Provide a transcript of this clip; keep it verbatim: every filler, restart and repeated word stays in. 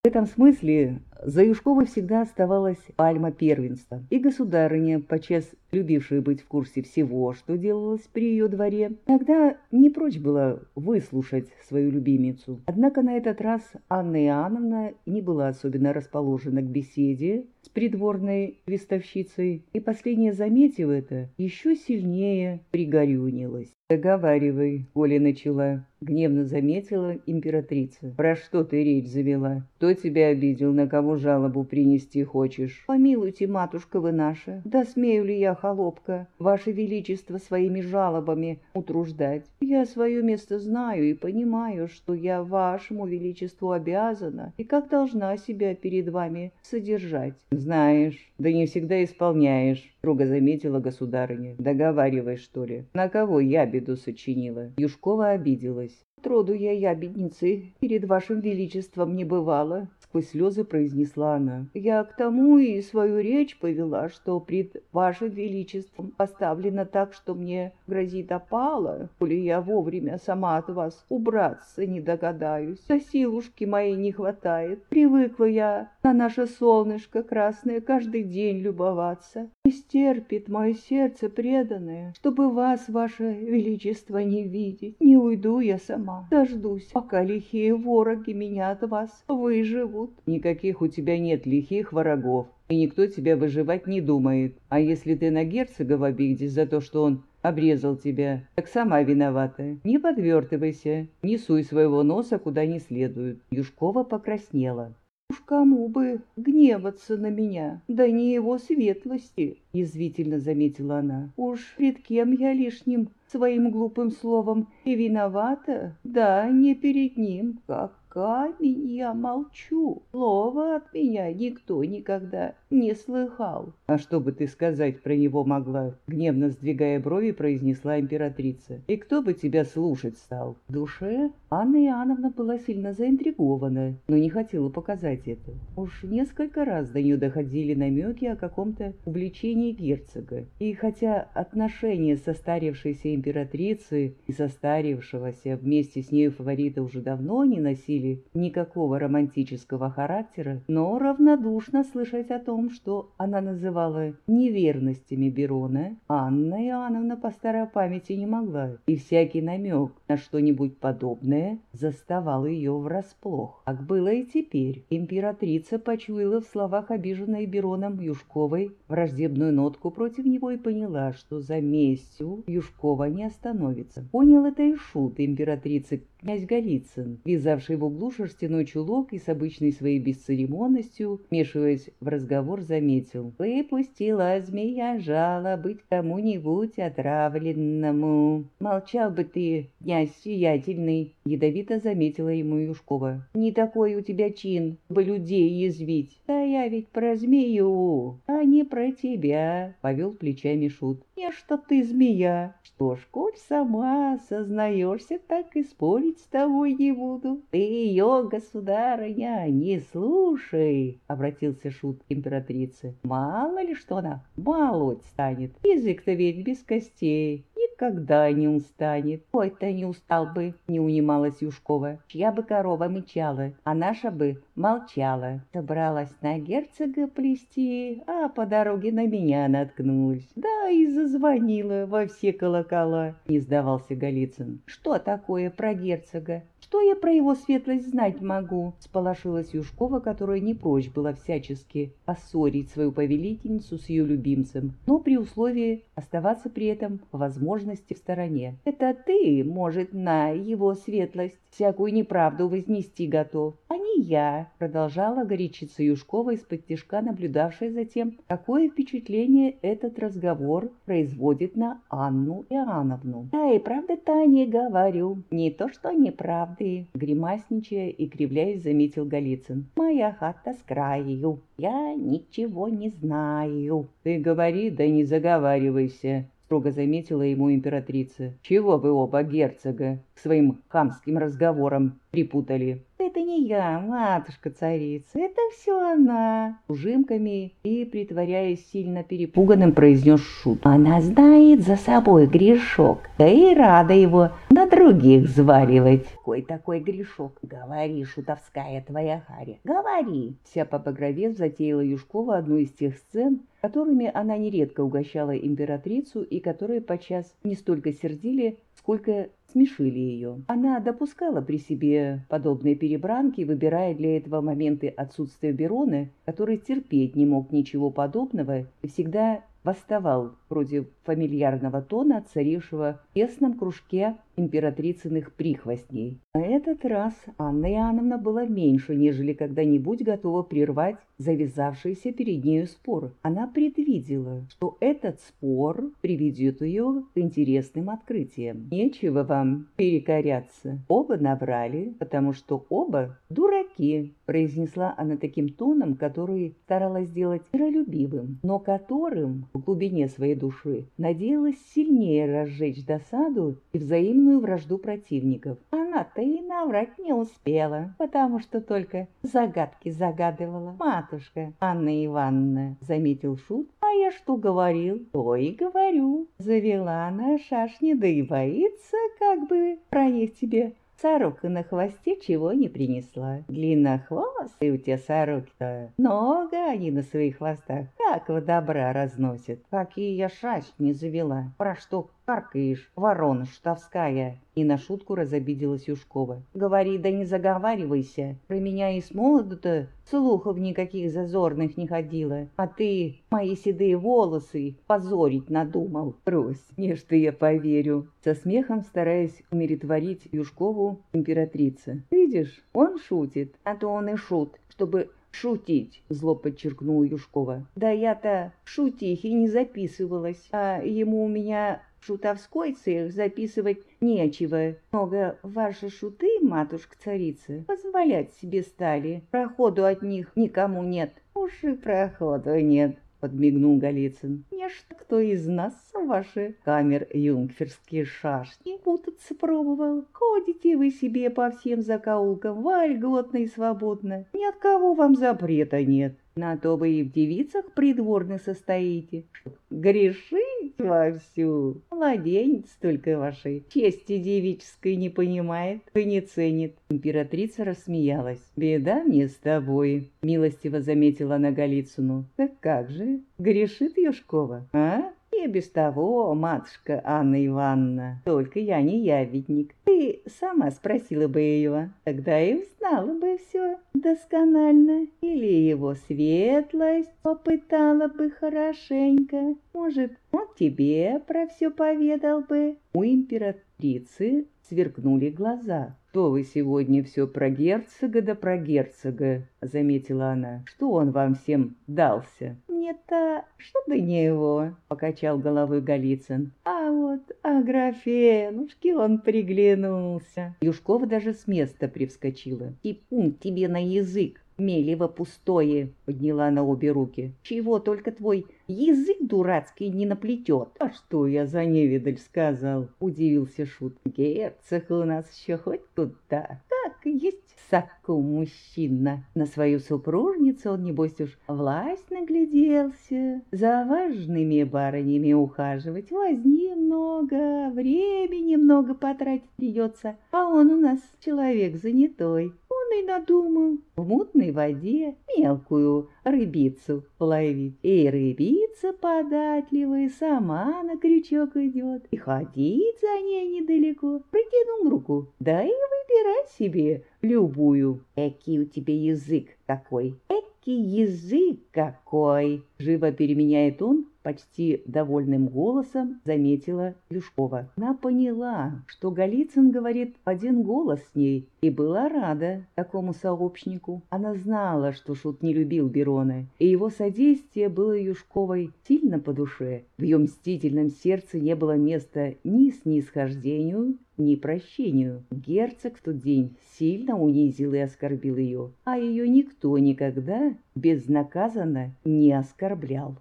В этом смысле за Юшковой всегда оставалась пальма первенства, и государыня, подчас любившая быть в курсе всего, что делалось при ее дворе, тогда не прочь была выслушать свою любимицу. Однако на этот раз Анна Иоанновна не была особенно расположена к беседе с придворной вестовщицей, и последняя, заметив это, еще сильнее пригорюнилась. «Договаривай», — Оля начала. Гневно заметила императрица. «Про что ты речь завела? Кто тебя обидел, на кого жалобу принести хочешь?» «Помилуйте, матушка вы наша, да смею ли я, холопка, ваше величество своими жалобами утруждать? Я свое место знаю и понимаю, что я вашему величеству обязана и как должна себя перед вами содержать». «Знаешь, да не всегда исполняешь», — строго заметила государыня. «Договаривай, что ли? На кого я беду сочинила?» Юшкова обиделась. «Троду я ябедницы перед вашим величеством не бывала», — сквозь слезы произнесла она. «Я к тому и свою речь повела, что пред вашим величеством поставлено так, что мне грозит опала, коли я вовремя сама от вас убраться не догадаюсь. Да силушки моей не хватает. Привыкла я на наше солнышко красное каждый день любоваться. Не стерпит мое сердце преданное, чтобы вас, ваше величество, не видеть. Не уйду я сама, дождусь, пока лихие вороги меня от вас выживут». «Никаких у тебя нет лихих врагов, и никто тебя выживать не думает. А если ты на герцога в обиде за то, что он обрезал тебя, так сама виновата. Не подвертывайся, не суй своего носа куда не следует». Юшкова покраснела. «Уж кому бы гневаться на меня, да не его светлости», — язвительно заметила она. «Уж пред кем я лишним своим глупым словом и виновата? Да, не перед ним, как камень я молчу. Слова от меня никто никогда не слыхал». «А что бы ты сказать про него могла?» — гневно сдвигая брови, произнесла императрица. «И кто бы тебя слушать стал?» В душе Анна Иоанновна была сильно заинтригована, но не хотела показать это. Уж несколько раз до нее доходили намеки о каком-то увлечении герцога. И хотя отношения состарившейся императрицы и состарившегося вместе с нею фаворита уже давно не носили никакого романтического характера, но равнодушно слышать о том, что она называла неверностями Берона, Анна Иоанновна по старой памяти не могла, и всякий намек на что-нибудь подобное заставал ее врасплох. Так было и теперь. Императрица почуяла в словах обиженной Бероном Юшковой враждебную нотку против него и поняла, что за местью Юшкова не остановится. Понял это и шут императрицы князь Голицын, вязавший в углу шерстяной чулок и с обычной своей бесцеремонностью, вмешиваясь в разговор, заметил: «Выпустила змея жало быть кому-нибудь отравленному». «Молчал бы ты, князь сиятельный», — ядовито заметила ему Юшкова. «Не такой у тебя чин, бы людей язвить». «Да я ведь про змею, а не про тебя», — повел плечами шут. «Не, что ты змея. Что ж, коль сама сознаешься, так и спорить с тобой не буду». «Ты ее, государыня, не слушай», — обратился шут к императрице. «Мало ли что она молоть станет. Язык-то ведь без костей. Никогда не устанет». «Ой-то не устал бы», — не унималась Юшкова. «Чья бы корова мычала, а наша бы молчала. Собралась на герцога плести, а по дороге на меня наткнулась. Да и зазвонила во все колокола», — не сдавался Голицын. «Что такое про герцога? Что я про его светлость знать могу?» — сполошилась Юшкова, которая не прочь была всячески поссорить свою повелительницу с ее любимцем, но при условии оставаться при этом по возможности в стороне. «Это ты, может, на его светлость всякую неправду вознести готов, а не я», — продолжала горячиться Юшкова, из-под тишка наблюдавшая за тем, какое впечатление этот разговор производит на Анну Иоанновну. «Да и правда-то не говорю, не то что неправды», — гримасничая и кривляясь, заметил Голицын. «Моя хата с краю, я ничего не знаю». «Ты говори, да не заговаривайся», — строго заметила ему императрица. «Чего вы оба герцога к своим хамским разговорам припутали?» «Это не я, матушка-царица, это все она», — ужимками и, притворяясь сильно перепуганным, произнес шут. «Она знает за собой грешок, да и рада его, да других зваривать. Какой такой грешок? Говори, шутовская твоя Харя, говори. Вся побагровев затеяла Юшкова одну из тех сцен, которыми она нередко угощала императрицу и которые подчас не столько сердили, сколько смешили ее. Она допускала при себе подобные перебранки, выбирая для этого моменты отсутствия Бероны, который терпеть не мог ничего подобного и всегда восставал против фамильярного тона, царившего в тесном кружке императрицыных прихвостней. На этот раз Анна Иоанновна была меньше, нежели когда-нибудь готова прервать завязавшийся перед нею спор. Она предвидела, что этот спор приведет ее к интересным открытиям. Нечего вам перекоряться. Оба наврали, потому что оба дураки, произнесла она таким тоном, который старалась сделать миролюбивым, но которым в глубине своей души надеялась сильнее разжечь досаду и взаимную вражду противников. Она-то и наврать не успела, потому что только загадки загадывала. Матушка Анна Ивановна, заметил Шут, а я что говорил, то и говорю. Завела она шашни, да и боится, как бы про них тебе сорока на хвосте чего не принесла. Длиннохвостые у тебя сороки-то. Много они на своих хвостах, как в добра разносят. Какие я шасть не завела. Про что каркаешь, ворона штовская? И на шутку разобиделась Юшкова. Говори, да не заговаривайся. Про меня и с молоду-то слухов никаких зазорных не ходило. А ты мои седые волосы позорить надумал. Брось, не что я поверю. Со смехом, стараясь умиротворить Юшкову, императрица. Видишь, он шутит, а то он и шут, чтобы шутить, зло подчеркнула Юшкова. Да я-то в шутихе не записывалась, а ему у меня шутовской цех записывать нечего. Много ваши шуты, матушка-царица, позволять себе стали. Проходу от них никому нет. Уж и проходу нет, подмигнул Голицын. Нечто кто из нас ваши камер-юнкерские шашни путаться пробовал. Ходите вы себе по всем закоулкам вольготно и свободно. Ни от кого вам запрета нет. На то вы и в девицах придворных состоите. Грешить вовсю. Младенец только вашей чести девической не понимает и не ценит. Императрица рассмеялась. Беда мне с тобой, милостиво заметила она Голицыну. Так как же, грешит Юшкова, а? И без того, матушка Анна Ивановна, только я не ябедник. Ты сама спросила бы ее, тогда и узнала бы все досконально. Или его светлость попытала бы хорошенько. Может, он тебе про все поведал бы. У императрицы сверкнули глаза. «Что вы сегодня все про герцога да про герцога?» — заметила она. «Что он вам всем дался?» «Мне-то что до него?» — покачал головой Голицын. «А вот о графенушке он приглянулся». Юшкова даже с места привскочила. «Типун тебе на язык! Мелево пустое!» — подняла она обе руки. «Чего только твой язык дурацкий не наплетет!» «А что я за невидаль сказал?» — удивился Шут. «Герцог у нас еще хоть куда, как есть саку мужчина. На свою супружницу он, небось, уж власть нагляделся. За важными барынями ухаживать возни много, времени много потратить придется, а он у нас человек занятой. Он и надумал в мутной воде мелкую рыбицу ловить. И рыбица податливая сама на крючок идет, и ходить за ней недалеко. Протянул руку, да и выбирай себе любую. Экий у тебя язык какой, экий язык какой, живо переменяет он, почти довольным голосом заметила Юшкова. Она поняла, что Голицын говорит один голос с ней, и была рада такому сообщнику. Она знала, что Шут не любил Берона, и его содействие было Юшковой сильно по душе. В ее мстительном сердце не было места ни снисхождению, ни прощению. Герцог в тот день сильно унизил и оскорбил ее, а ее никто никогда безнаказанно не оскорблял.